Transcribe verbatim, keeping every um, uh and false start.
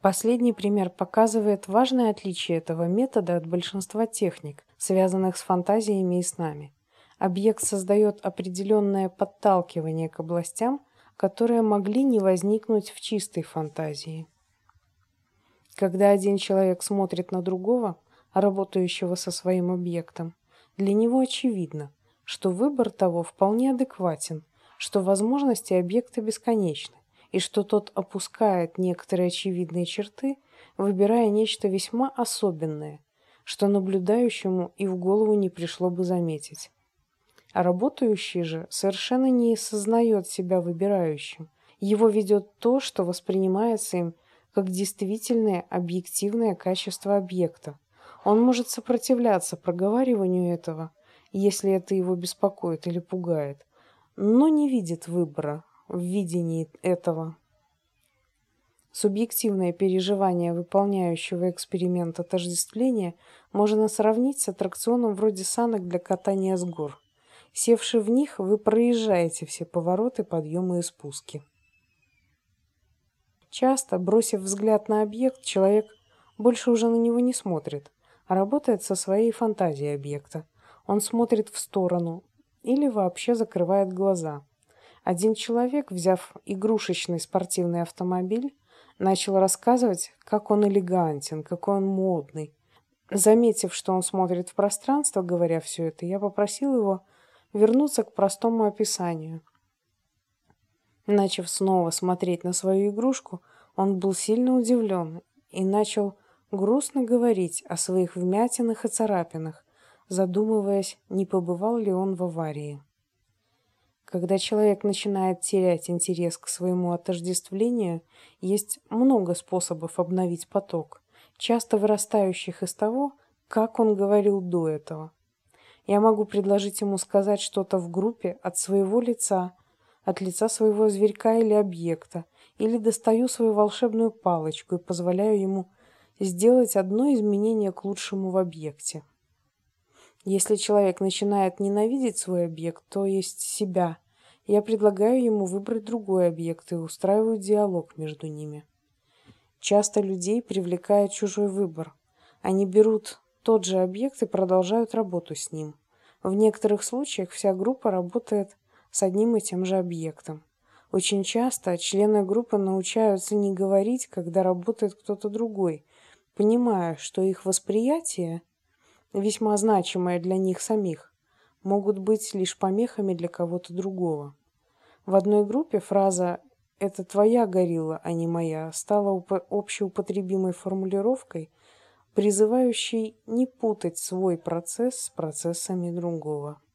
Последний пример показывает важное отличие этого метода от большинства техник, связанных с фантазиями и снами. Объект создает определенное подталкивание к областям, которые могли не возникнуть в чистой фантазии. Когда один человек смотрит на другого, работающего со своим объектом, для него очевидно, что выбор того вполне адекватен, что возможности объекта бесконечны, и что тот опускает некоторые очевидные черты, выбирая нечто весьма особенное, что наблюдающему и в голову не пришло бы заметить. А работающий же совершенно не сознает себя выбирающим. Его ведет то, что воспринимается им как действительное объективное качество объекта. Он может сопротивляться проговариванию этого, если это его беспокоит или пугает, но не видит выбора в видении этого. Субъективное переживание выполняющего эксперимент отождествления можно сравнить с аттракционом вроде санок для катания с гор. Севши в них, вы проезжаете все повороты, подъемы и спуски. Часто, бросив взгляд на объект, человек больше уже на него не смотрит, а работает со своей фантазией объекта. Он смотрит в сторону или вообще закрывает глаза. Один человек, взяв игрушечный спортивный автомобиль, начал рассказывать, как он элегантен, какой он модный. Заметив, что он смотрит в пространство, говоря все это, я попросил его вернуться к простому описанию. Начав снова смотреть на свою игрушку, он был сильно удивлен и начал грустно говорить о своих вмятинах и царапинах, задумываясь, не побывал ли он в аварии. Когда человек начинает терять интерес к своему отождествлению, есть много способов обновить поток, часто вырастающих из того, как он говорил до этого. Я могу предложить ему сказать что-то в группе от своего лица, от лица своего зверька или объекта, или достаю свою волшебную палочку и позволяю ему сделать одно изменение к лучшему в объекте. Если человек начинает ненавидеть свой объект, то есть себя, я предлагаю ему выбрать другой объект и устраиваю диалог между ними. Часто людей привлекает чужой выбор. Они берут тот же объект и продолжают работу с ним. В некоторых случаях вся группа работает с одним и тем же объектом. Очень часто члены группы научаются не говорить, когда работает кто-то другой, понимая, что их восприятие, весьма значимое для них самих, могут быть лишь помехами для кого-то другого. В одной группе фраза «это твоя горилла, а не моя» стала общеупотребимой формулировкой, призывающей не путать свой процесс с процессами другого.